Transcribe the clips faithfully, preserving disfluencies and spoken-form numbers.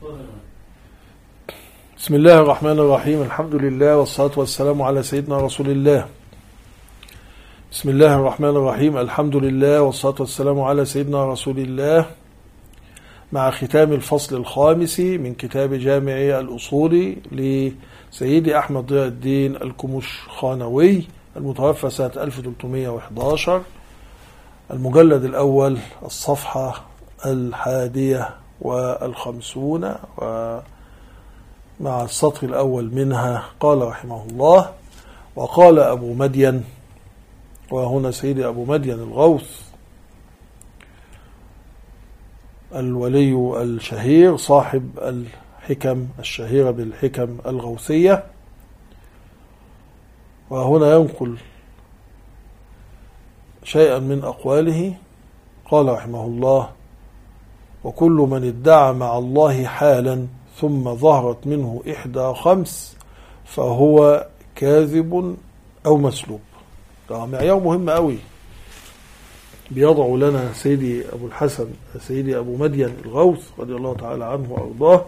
بسم الله الرحمن الرحيم. الحمد لله والصلاة والسلام على سيدنا رسول الله. بسم الله الرحمن الرحيم. الحمد لله والصلاة والسلام على سيدنا رسول الله، مع ختام الفصل الخامس من كتاب جامع الأصول لسيدي أحمد ضياء الدين الكمشخانوي المتوفى سنة ألف وثلاثمائة وأحد عشر، المجلد الأول، الصفحة الحادية والخمسون، ومع السطر الأول منها. قال رحمه الله: وقال أبو مدين، وهنا سيدي أبو مدين الغوث الولي الشهير صاحب الحكم الشهيرة بالحكم الغوثية، وهنا ينقل شيئا من أقواله. قال رحمه الله: وكل من ادعى مع الله حالا ثم ظهرت منه إحدى خمس فهو كاذب أو مسلوب. معيار مهم قوي بيضع لنا سيدي أبو الحسن سيدي أبو مدين الغوث رضي الله تعالى عنه وأرضاه،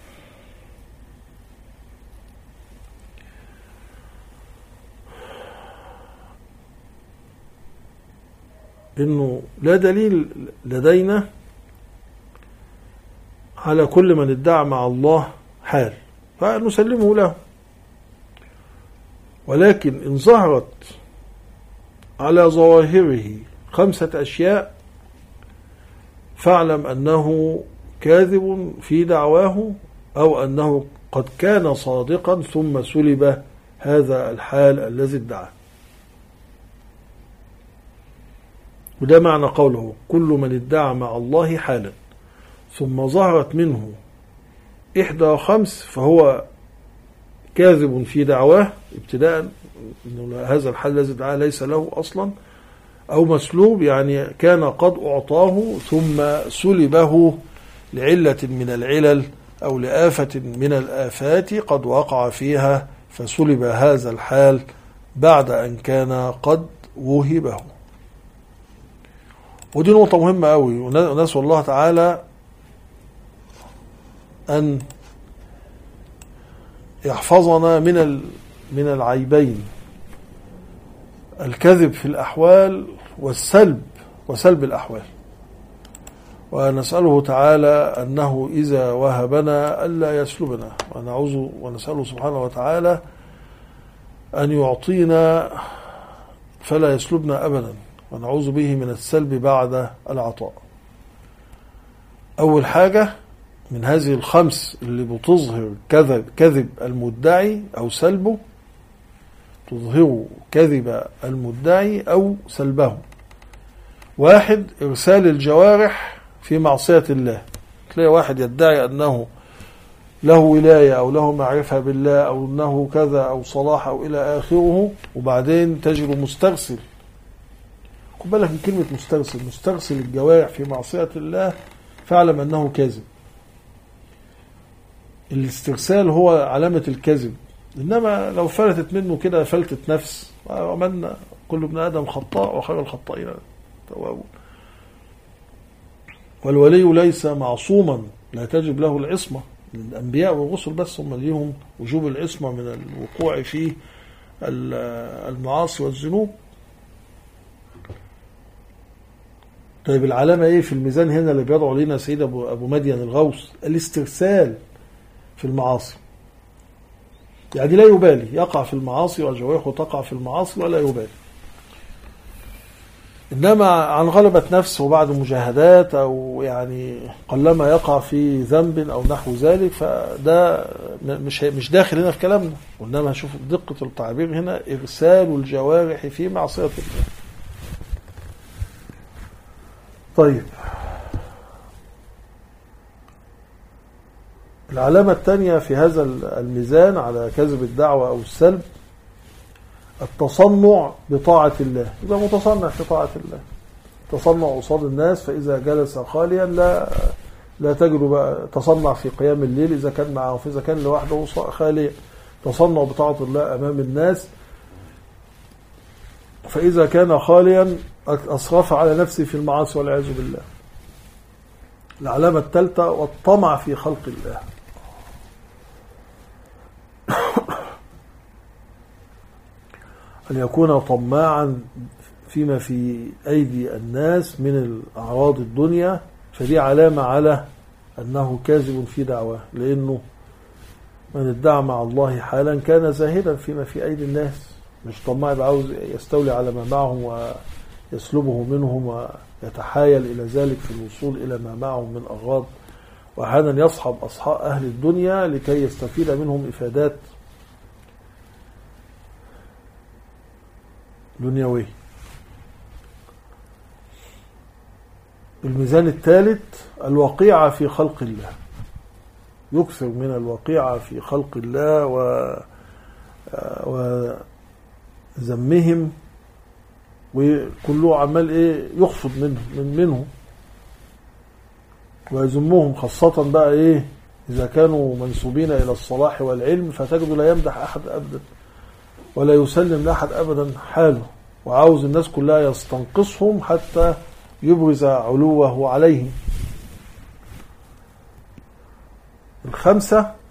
إنه لا دليل لدينا على كل من ادعى مع الله حال فنسلمه له، ولكن إن ظهرت على ظواهره خمسة أشياء فاعلم أنه كاذب في دعواه، أو أنه قد كان صادقا ثم سلب هذا الحال الذي ادعاه. وده معنى قوله: كل من ادعى مع الله حالا ثم ظهرت منه إحدى خمس فهو كاذب في دعواه ابتداء، إنه هذا الحال الذي ادعاه ليس له أصلا، أو مسلوب يعني كان قد أعطاه ثم سلبه لعلة من العلل أو لآفة من الآفات قد وقع فيها فسلب هذا الحال بعد أن كان قد وهبه. ودي نقطة مهمة أوي، ونسأل الله تعالى أن يحفظنا من من العيبين، الكذب في الأحوال والسلب وسلب الأحوال. ونسأله تعالى أنه إذا وهبنا ألا يسلبنا، ونعوذ ونسأله سبحانه وتعالى أن يعطينا فلا يسلبنا أبدا، ونعوذ به من السلب بعد العطاء. أول حاجة من هذه الخمس اللي بتظهر كذب كذب المدعي أو سلبه، تظهر كذب المدعي أو سلبه: واحد، إرسال الجوارح في معصية الله. تلاقي واحد يدعي أنه له ولاية أو له معرفة بالله أو أنه كذا أو صلاح أو إلى آخره، وبعدين تجد مسترسل. خد بالك من كلمة مسترسل، مسترسل الجوارح في معصية الله، فاعلم أنه كاذب. الاسترسال هو علامة الكذب، إنما لو فلتت منه كده فلتت نفس، ومن كل ابن آدم خطاء وخير الخطائين توابون. والولي ليس معصوما، لا تجب له العصمة. الأنبياء والرسل بس هم ليهم وجوب العصمة من الوقوع في المعاصي والذنوب. طيب العلامة ايه في الميزان هنا اللي بيضعوا لنا سيد أبو مدين الغوث؟ الاسترسال في المعاصي، يعني لا يبالي، يقع في المعاصي وجوارحه تقع في المعاصي ولا يبالي، إنما عن غلبة نفس وبعد مجاهدات أو يعني قلما يقع في ذنب أو نحو ذلك، فده مش مش داخل هنا في كلامنا. وإنما شوف دقة التعبير هنا: إرسال الجوارح في معصية الله. طيب العلامة الثانية في هذا الميزان على كذب الدعوة أو السلب: التصنع بطاعة الله. إذا متصنع في طاعة الله، تصنع قصاد الناس، فإذا جلس خاليا لا لا تجد بقى تصنع في قيام الليل إذا كان معه، فإذا كان لوحده خاليا تصنع بطاعة الله أمام الناس، فإذا كان خاليا أسرف على نفسه في المعاصي والعياذ بالله. العلامة الثالثة والطمع في خلق الله. أن يكون طماعا فيما في أيدي الناس من الأعراض الدنيا، فدي علامة على أنه كاذب في دعواه، لأنه من ادعى مع الله حالا كان زاهدا فيما في أيدي الناس، مش طماع يبقى عاوز يستولي على ما معهم ويسلبه منهم ويتحايل إلى ذلك في الوصول إلى ما معهم من أغراض، وأحيانا يصحب أصحاب أهل الدنيا لكي يستفيد منهم إفادات دنيوية. الميزان الثالث الوقيعة في خلق الله، يكثر من الوقيعة في خلق الله و وذمهم، وكله عمال ايه يخفض منه من منه ويذمهم، خاصة بقى ايه إذا كانوا منسوبين إلى الصلاح والعلم، فتجد لا يمدح أحد أبدا ولا يسلم لأحد أبدا حاله، وعاوز الناس كلها يستنقصهم حتى يبرز علوه عليهم. الخمسة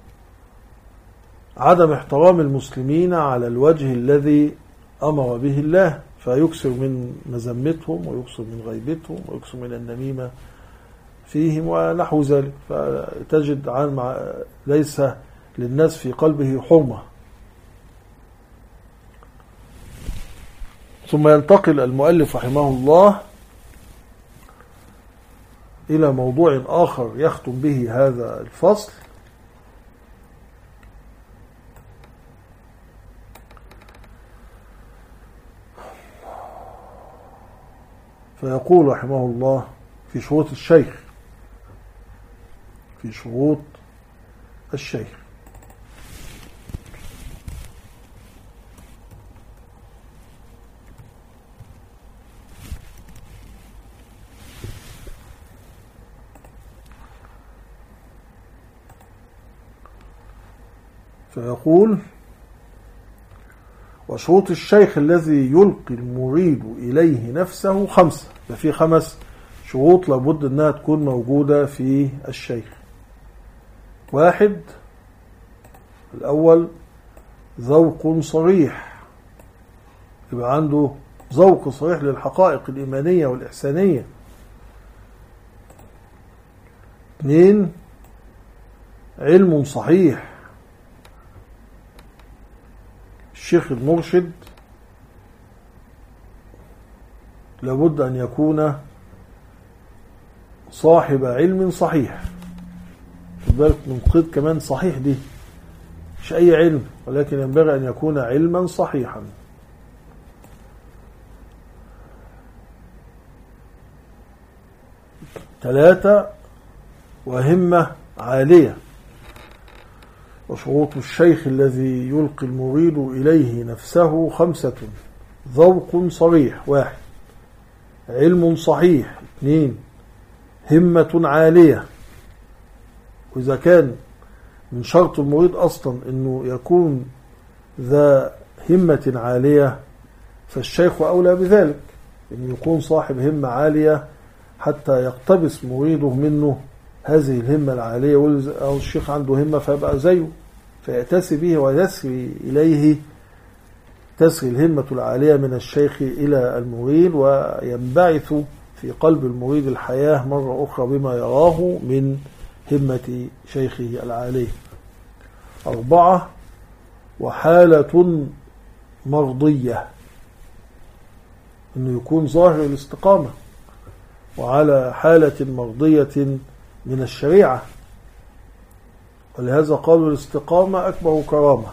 عدم احترام المسلمين على الوجه الذي أمر به الله، فيكثر من مذمتهم ويكثر من غيبتهم ويكثر من النميمة فيهم ونحو ذلك، فتجد عن ليس للناس في قلبه حرمة. ثم ينتقل المؤلف رحمه الله إلى موضوع آخر يختم به هذا الفصل، فيقول رحمه الله في شروط الشيخ في شروط الشيخ فيقول: وشروط الشيخ الذي يلقي المريد إليه نفسه خمسة. ففي خمس شروط لابد أنها تكون موجودة في الشيخ. واحد، الأول ذوق صريح، يبقى عنده ذوق صريح للحقائق الإيمانية والإحسانية. اثنين، علم صحيح، الشيخ المرشد لابد أن يكون صاحب علم صحيح. خد بالك من قيد كمان صحيح، دي مش أي علم، ولكن ينبغي أن يكون علما صحيحا. ثلاثة، وهمة عالية. وشروط الشيخ الذي يلقي المريد إليه نفسه خمسة: ذوق صريح، واحد، علم صحيح، اثنين، همة عالية. وإذا كان من شرط المريد أصلا أنه يكون ذا همة عالية، فالشيخ أولى بذلك، أنه يكون صاحب همة عالية حتى يقتبس مريده منه هذه الهمة العالية. أو الشيخ عنده همة فيبقى زيه، فيأتسي به ويسري إليه، تسري الهمة العالية من الشيخ إلى المريد، وينبعث في قلب المريد الحياة مرة أخرى بما يراه من همة شيخه العالية. أربعة، وحالة مرضية، أنه يكون ظاهر الاستقامة وعلى حالة مرضية من الشريعة، ولهذا قالوا الاستقامة أكبر كرامة.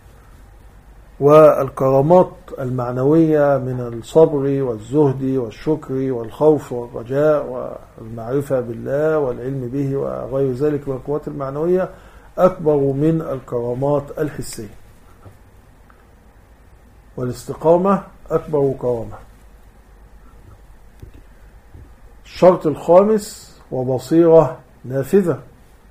والكرامات المعنوية من الصبر والزهد والشكر والخوف والرجاء والمعرفة بالله والعلم به وغير ذلك من القوات المعنوية أكبر من الكرامات الحسية، والاستقامة أكبر كرامة. الشرط الخامس: وبصيرة نافذة،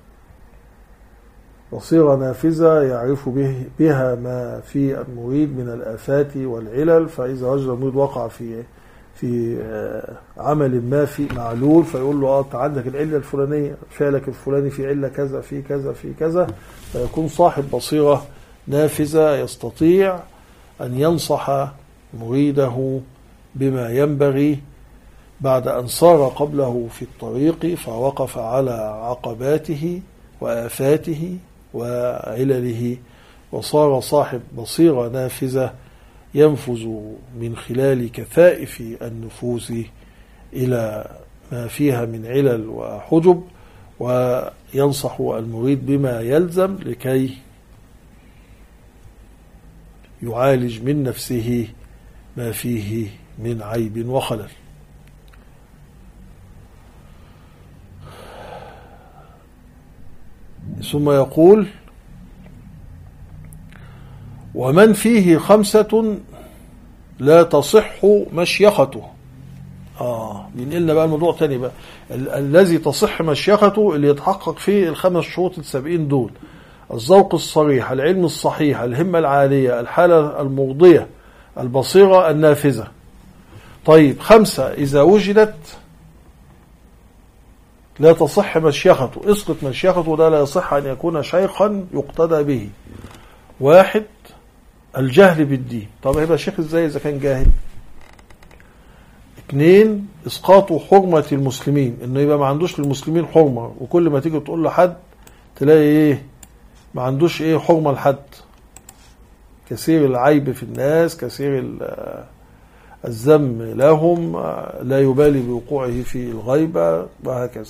بصيرة نافذة يعرف به بها ما في المريد من الآفات والعلل، فإذا وجد المريد وقع في في عمل ما في معلول، فيقول له اه انت عندك العله الفلانيه، فعلك الفلاني في عله كذا في كذا في كذا، فيكون صاحب بصيره نافذه يستطيع ان ينصح مريده بما ينبغي بعد ان صار قبله في الطريق فوقف على عقباته وآفاته وعلله، وصار صاحب بصيره نافذه ينفذ من خلال كثائف النفوس إلى ما فيها من علل وحجب، وينصح المريد بما يلزم لكي يعالج من نفسه ما فيه من عيب وخلل. ثم يقول: ومن فيه خمسة لا تصح مشيخته. آه بينقلنا بقى الموضوع تاني بقى. ال- الذي تصح مشيخته اللي يتحقق فيه الخمس شروط السابقين دول: الذوق الصريح، العلم الصحيح، الهمة العالية، الحالة المرضية، البصيرة النافذة. طيب خمسة إذا وجدت لا تصح مشيخته. اسقط مشيخته، ده لا يصح أن يكون شيخا يقتدى به. واحد: الجهل بالدين. طب هيبقى شيخ ازاي اذا كان جاهل؟ اثنين: اسقاط حرمة المسلمين، انه يبقى ما عندوش للمسلمين حرمة، وكل ما تيجي تقول لحد تلاقي ايه؟ ما عندوش ايه حرمة لحد، كثير العيب في الناس، كثير الذم لهم، لا يبالي بوقوعه في الغيبة وهكذا.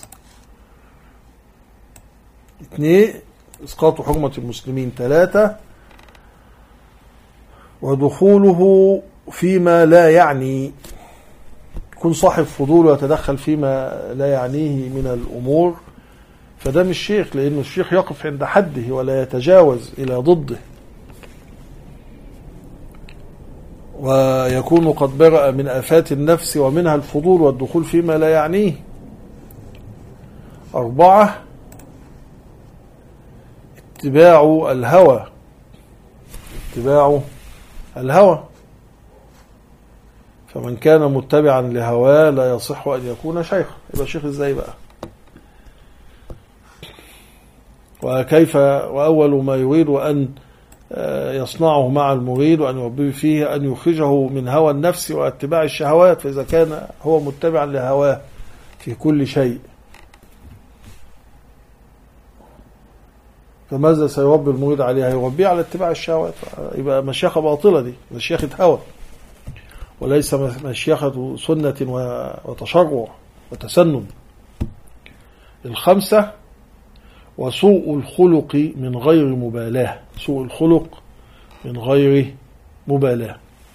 اثنين: اسقاط حرمة المسلمين. ثلاثة: ودخوله فيما لا يعني، يكون صاحب فضول ويتدخل فيما لا يعنيه من الأمور، فده مش شيخ، لأنه الشيخ يقف عند حده ولا يتجاوز إلى ضده، ويكون قد برأ من آفات النفس ومنها الفضول والدخول فيما لا يعنيه. أربعة: اتباع الهوى، اتباع الهوى، فمن كان متبعا لهواه لا يصح أن يكون شيخ. يبقى شيخ ازاي بقى؟ وكيف؟ وأول ما يريد أن يصنعه مع المريد وأن يربيه فيه أن يخرجه من هوى النفس واتباع الشهوات، فإذا كان هو متبعا لهواه في كل شيء فماذا سيربي المريد عليها؟ يربيه على اتباع الشهوات. يبقى مشيخة باطلة، دي مشيخة هوى وليس مشيخة سنة وتشرع وتسنن. الخمسة: وسوء الخلق من غير مبالاة، سوء الخلق من غير مبالاة،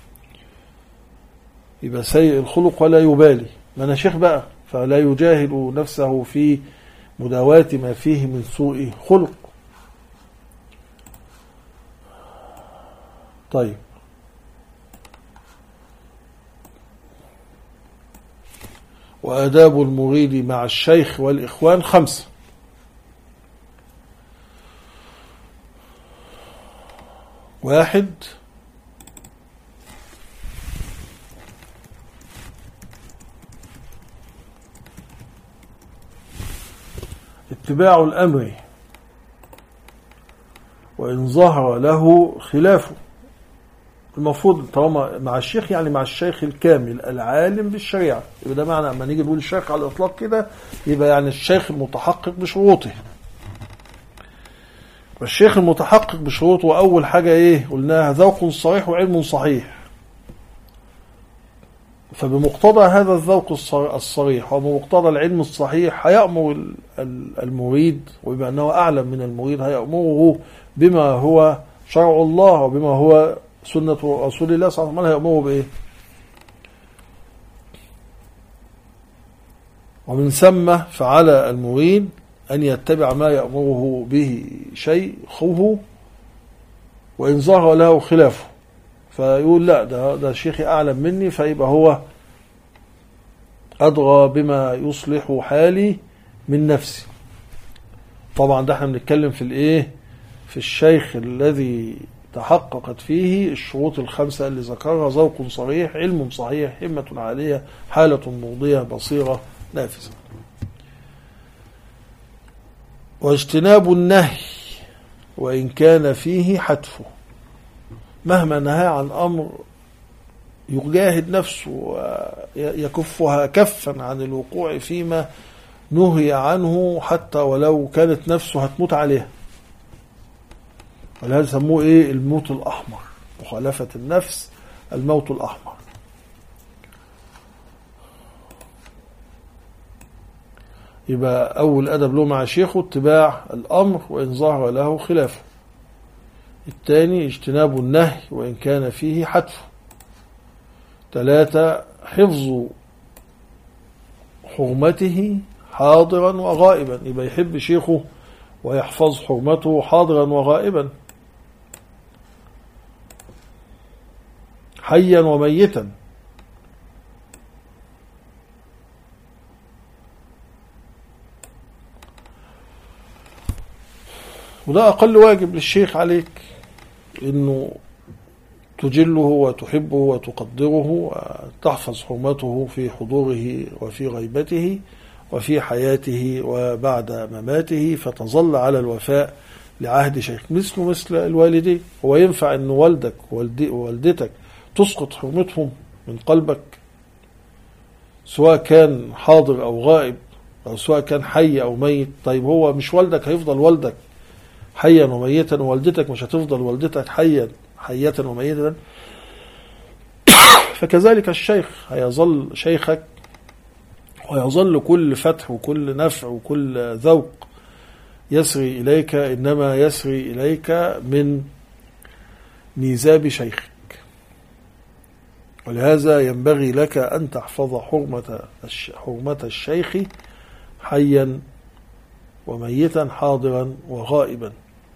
يبقى سيء الخلق ولا يبالي. ما أنا شيخ بقى، فلا يجاهد نفسه في مداواة ما فيه من سوء خلق. طيب، وآداب المريد مع الشيخ والإخوان خمسة: واحد: اتباع الأمر وإن ظهر له خلافه. المفروض طالما مع الشيخ يعني مع الشيخ الكامل العالم بالشريعة، يبقى ده معنى لما نيجي نقول الشيخ على الإطلاق كده يبقى يعني الشيخ المتحقق بشروطه. والشيخ المتحقق بشروطه أول حاجة إيه قلناها؟ ذوق صريح وعلم صحيح. فبمقتضى هذا الذوق الصريح وبمقتضى العلم الصحيح هيأمر المريد، وبما أنه أعلم من المريد هيأمره بما هو شرع الله وبما هو سنة رسول الله صلى الله عليه وسلم. هيأمره بإيه؟ ومن ثم فعلى المريد أن يتبع ما يأمره به شيخه وإن ظهر له خلافه، فيقول لا ده, ده شيخي أعلم مني، فيبقى هو أدرى بما يصلح حالي من نفسي. طبعا ده احنا بنتكلم في الايه؟ في الشيخ الذي تحققت فيه الشروط الخمسة اللي ذكرها: ذوق صريح، علم صحيح، همة عالية، حالة ماضية، بصيرة نافذة. واجتناب النهي وإن كان فيه حتفه، مهما نهى عن أمر يجاهد نفسه ويكفها كفا عن الوقوع فيما نهي عنه حتى ولو كانت نفسه هتموت عليها. ولهذا سموه ايه؟ الموت الأحمر، مخالفة النفس الموت الأحمر. يبقى أول أدب له مع شيخه اتباع الأمر وإن ظهر له خلافه. الثاني اجتناب النهي وإن كان فيه حتفه. ثلاثة حفظ حرمته حاضرا وغائبا، يبقى يحب شيخه ويحفظ حرمته حاضرا وغائبا، حيا وميتا. وده أقل واجب للشيخ عليك، إنه تجله وتحبه وتقدره وتحفظ حرمته في حضوره وفي غيبته وفي حياته وبعد مماته، فتظل على الوفاء لعهد شيخ. مثله مثل الوالدين، هو ينفع أن والدك ووالدتك تسقط حرمتهم من قلبك سواء كان حاضر أو غائب، أو سواء كان حي أو ميت؟ طيب هو مش والدك هيفضل والدك حيا وميتا، ووالدتك مش هتفضل والدتك حيا حية وميتا؟ فكذلك الشيخ هيظل شيخك، ويظل كل فتح وكل نفع وكل ذوق يسري إليك إنما يسري إليك من ميزاب شيخك. ولهذا ينبغي لك أن تحفظ حرمة حرمة الشيخ حيا وميتا، حاضرا وغائبا.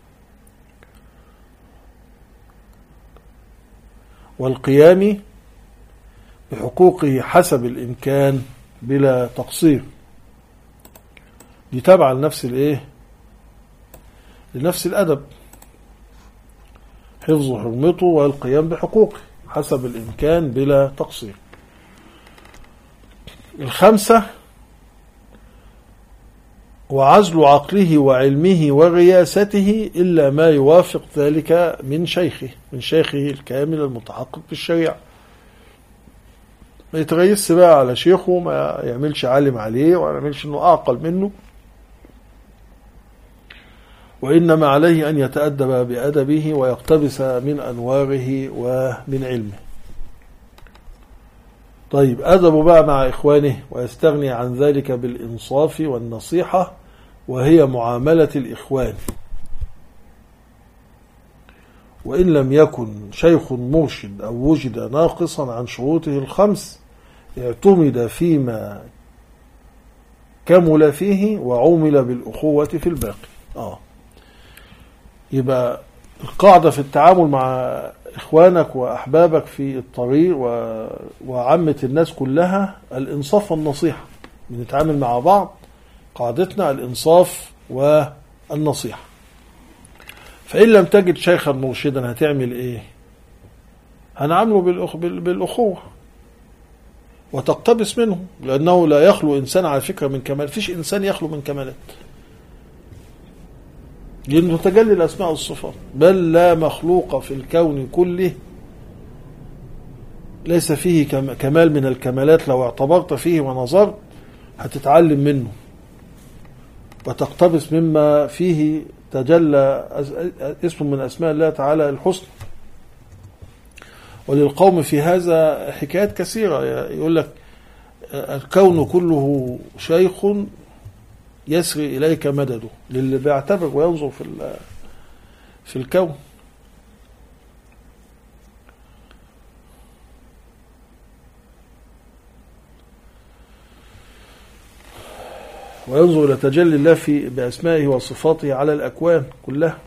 والقيام بحقوقه حسب الإمكان بلا تقصير، دي تابعة لنفس الايه؟ لنفس الأدب. حفظ حرمته والقيام بحقوقه حسب الإمكان بلا تقصير. الخمسة وعزل عقله وعلمه ورياسته إلا ما يوافق ذلك من شيخه من شيخه الكامل المتحقق بالشريعة. ما يتغيث بقى على شيخه، ما يعملش عالم عليه ولا يعملش انه اعقل منه، وإنما عليه أن يتأدب بأدبه ويقتبس من أنواره ومن علمه. طيب أدبه بقى مع إخوانه، ويستغني عن ذلك بالإنصاف والنصيحة، وهي معاملة الإخوان. وإن لم يكن شيخ مرشد أو وجد ناقصا عن شروطه الخمس اعتمد فيما كمل فيه وعمل بالأخوة في الباقي. آه. يبقى القاعدة في التعامل مع إخوانك وأحبابك في الطريق وعامة الناس كلها الإنصاف والنصيحة. بنتعامل مع بعض، قاعدتنا الإنصاف والنصيحة. فإن لم تجد شيخا مرشدا هتعمل إيه؟ هنعامله بالأخ... بالأخوة وتقتبس منه، لأنه لا يخلو إنسان على فكرة من كمال، فيش إنسان يخلو من كمالات، لأنه تجلي الأسماء والصفات. بل لا مخلوق في الكون كله ليس فيه كمال من الكمالات لو اعتبرت فيه ونظرت هتتعلم منه وتقتبس مما فيه تجلى اسم من أسماء الله تعالى الحسنى. وللقوم في هذا حكايات كثيرة، يقول لك الكون كله شيخ يسري إليك مدده، للي بيعتبر وينظر في في الكون. وينظر إلى تجلي الله في بأسمائه وصفاته على الأكوان كلها.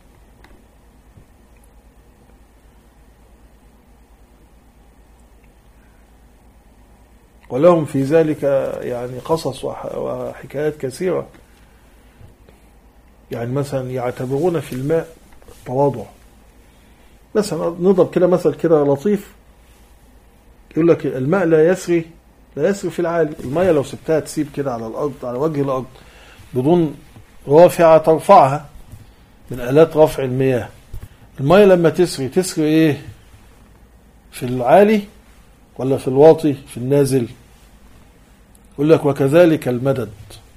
ولهم في ذلك يعني قصص وحكايات كثيرة. يعني مثلا يعتبرون في الماء التواضع، مثلا نضرب كده مثل كده لطيف، يقول لك الماء لا يسري لا يسري في العالي. المية لو سبتها تسيب كده على الأرض، على وجه الأرض بدون رافعة ترفعها من آلات رفع المياه، المية لما تسري تسري إيه؟ في العالي ولا في الواطي في النازل؟ يقول لك وكذلك المدد،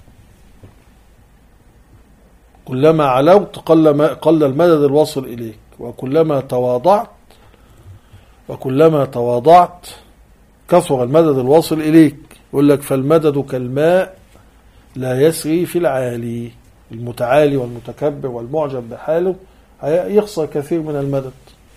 كلما علوت قل, قل المدد الواصل إليك، وكلما تواضعت وكلما تواضعت كثر المدد الواصل إليك. يقول لك فالمدد كالماء لا يسري في العالي. المتعالي والمتكبر والمعجب بحاله يخسر كثير من المدد،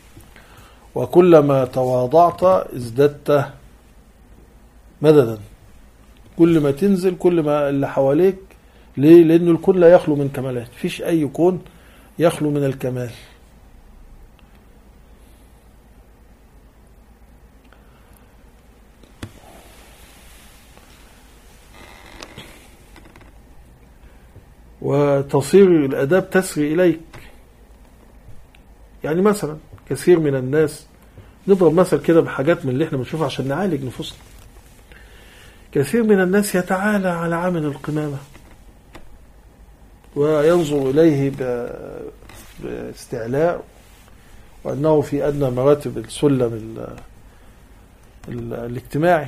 وكلما تواضعت ازددت مددا. كل ما تنزل كل ما اللي حواليك، ليه؟ لأنه الكون لا يخلو من كمالات، فيش أي كون يخلو من الكمال. وتصير الأداب تسري إليك. يعني مثلا كثير من الناس، نضرب مثل كده بحاجات من اللي احنا بنشوفها عشان نعالج نفوسنا. كثير من الناس يتعالى على عامل القمامة وينظر إليه باستعلاء، وأنه في أدنى مراتب السلم ال ال الاجتماعي.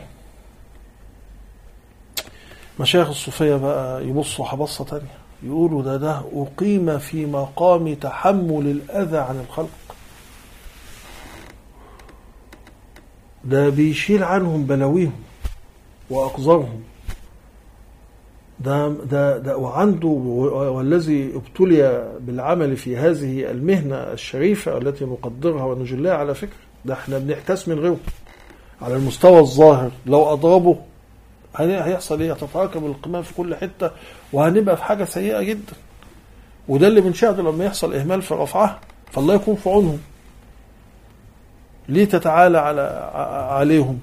مشايخ الصوفية بقى يبصوا حبصة تانية، يقولوا ده ده أقيم في مقام تحمل الأذى عن الخلق، ده بيشيل عنهم بلاويهم وأقذارهم، ده ده ده وعنده، والذي ابتلي بالعمل في هذه المهنة الشريفة التي نقدرها ونجلها على فكرة، ده احنا بنحتاس من غيره على المستوى الظاهر. لو أضربه هيحصل ايه؟ هتتراكم القمام في كل حتة وهنبقى في حاجة سيئة جدا. وده اللي بنشاهده لما يحصل إهمال في رفعها، فالله يكون في عونهم. ليه تتعالى على عليهم؟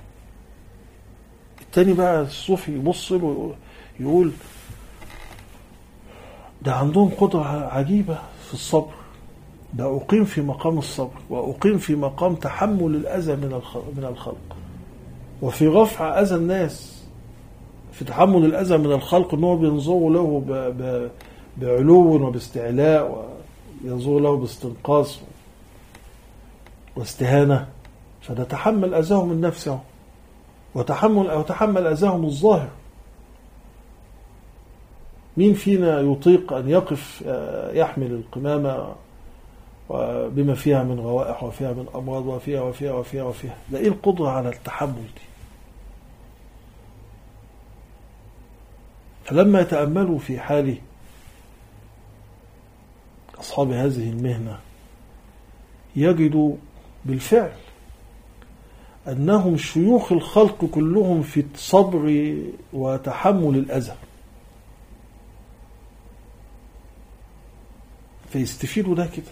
التاني بقى الصوفي يبص له يقول ده عندهم قدرة عجيبة في الصبر، ده أقيم في مقام الصبر، وأقيم في مقام تحمل الأذى من الخلق، وفي رفع أذى الناس، في تحمل الأذى من الخلق، أنه بينظروا له بعلو وباستعلاء، وينظروا له باستنقاص واستهانة، فده تحمل أذاهم من نفسه، وتحمل أو تحمل أذاهم الظاهر. مين فينا يطيق أن يقف يحمل القمامة بما فيها من روائح وفيها من أمراض وفيها وفيها وفيها وفيها؟ ده إيه القدرة على التحمل دي؟ فلما يتأملوا في حال أصحاب هذه المهنة يجدوا بالفعل أنهم شيوخ الخلق كلهم في الصبر وتحمل الأذى، فيستفيدوا ده كده،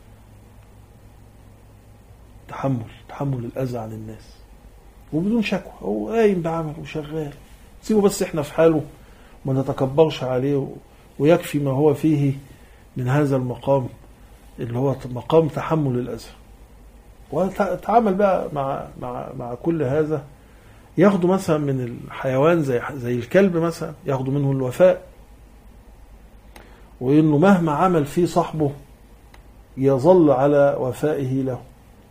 تحمل تحمل الأذى عن الناس وبدون شكوى، هو قايم بعمل وشغال، سيبه بس احنا في حاله ما نتكبرش عليه، ويكفي ما هو فيه من هذا المقام اللي هو مقام تحمل الأذى. وتعامل بقى مع مع مع كل هذا. ياخدوا مثلا من الحيوان زي زي الكلب مثلا، ياخدوا منه الوفاء، وإنه مهما عمل فيه صاحبه يظل على وفائه له،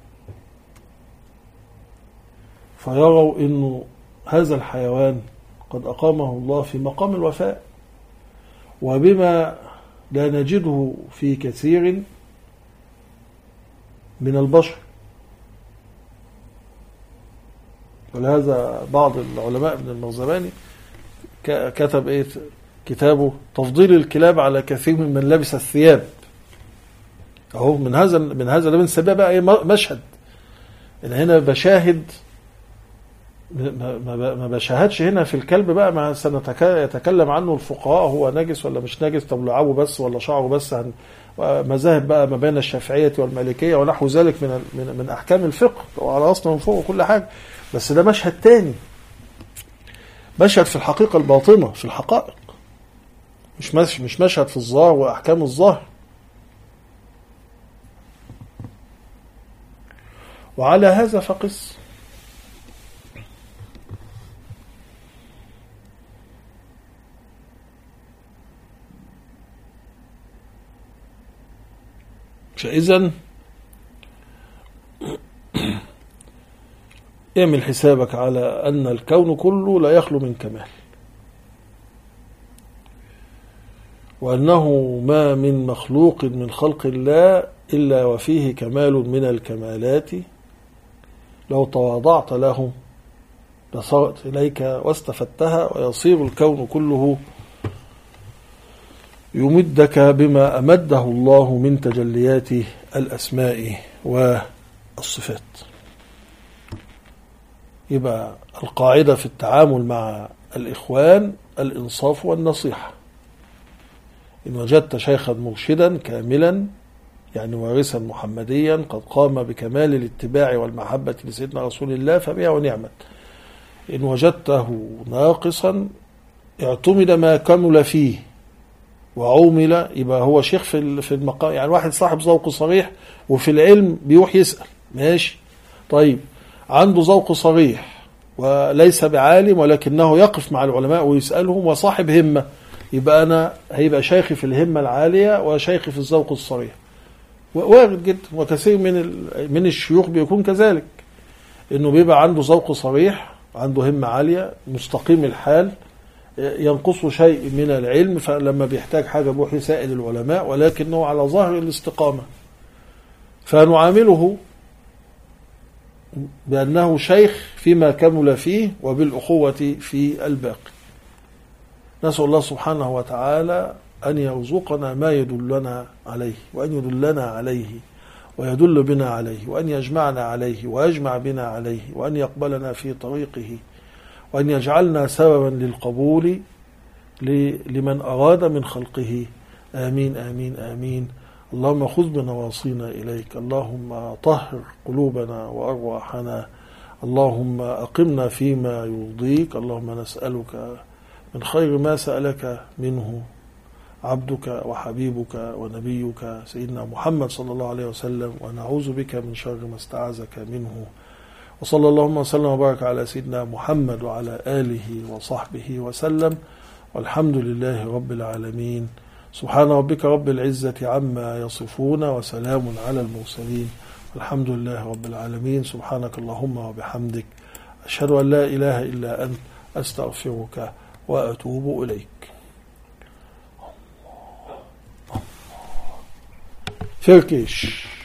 فيروا إنه هذا الحيوان قد أقامه الله في مقام الوفاء، وبما لا نجده في كثير من البشر. ولهذا بعض العلماء ابن المرزباني كتب ايه كتابه تفضيل الكلاب على كثير من من لبس الثياب. اهو من هذا من هذا اللي بنسميه بقى ايه مشهد. انا هنا بشاهد، ما بشاهدش هنا في الكلب بقى ما سنتكلم عنه الفقهاء هو نجس ولا مش نجس، طب لعابه بس ولا شعره بس، عن مذاهب بقى ما بين الشافعية والمالكية ونحو ذلك من من من احكام الفقه وعلى اصل من فوق وكل حاجه. بس ده مشهد تاني، مشهد في الحقيقة الباطنة، في الحقائق، مش مش مشهد في الظاهر وأحكام الظاهر. وعلى هذا فقس. فإذن اعمل حسابك على أن الكون كله لا يخلو من كمال، وأنه ما من مخلوق من خلق الله إلا وفيه كمال من الكمالات، لو تواضعت له لصارت إليك واستفدتها، ويصير الكون كله يمدك بما أمده الله من تجليات الأسماء والصفات. يبقى القاعدة في التعامل مع الإخوان الإنصاف والنصيحة. إن وجدت شيخا مرشدا كاملا يعني وارثا محمديا قد قام بكمال الاتباع والمحبة لسيدنا رسول الله فبها ونعمت. إن وجدته ناقصا اعتمد ما كمل فيه وعومل، يبقى هو شيخ في في المقام، يعني واحد صاحب ذوق صريح وفي العلم بيروح يسأل ماشي، طيب عنده ذوق صريح وليس بعالم ولكنه يقف مع العلماء ويسألهم وصاحب همة، يبقى أنا هيبقى شيخي في الهمة العالية وشيخي في الذوق الصريح. وارد جدا، وكثير من من الشيوخ بيكون كذلك، إنه بيبقى عنده ذوق صريح، عنده همة عالية، مستقيم الحال، ينقصه شيء من العلم، فلما بيحتاج حاجة بيروح يسائل العلماء، ولكنه على ظاهر الاستقامة، فنعامله بأنه شيخ فيما كمل فيه وبالأخوة في الباقي. نسأل الله سبحانه وتعالى أن يرزقنا ما يدلنا عليه، وأن يدلنا عليه ويدل بنا عليه، وأن يجمعنا عليه ويجمع بنا عليه، وأن يقبلنا في طريقه، وأن يجعلنا سببا للقبول لمن أراد من خلقه. آمين آمين آمين. اللهم خذ بنواصينا إليك، اللهم طهر قلوبنا وأرواحنا، اللهم أقمنا فيما يرضيك، اللهم نسألك من خير ما سألك منه عبدك وحبيبك ونبيك سيدنا محمد صلى الله عليه وسلم، ونعوذ بك من شر ما استعاذك منه. وصلى اللهم وسلم وبارك على سيدنا محمد وعلى آله وصحبه وسلم، والحمد لله رب العالمين. سبحان ربك رب العزة عما يصفون، وسلام على المرسلين، والحمد لله رب العالمين. سبحانك اللهم وبحمدك، أشهد أن لا إله إلا أنت، أستغفرك وأتوب إليك. فركش.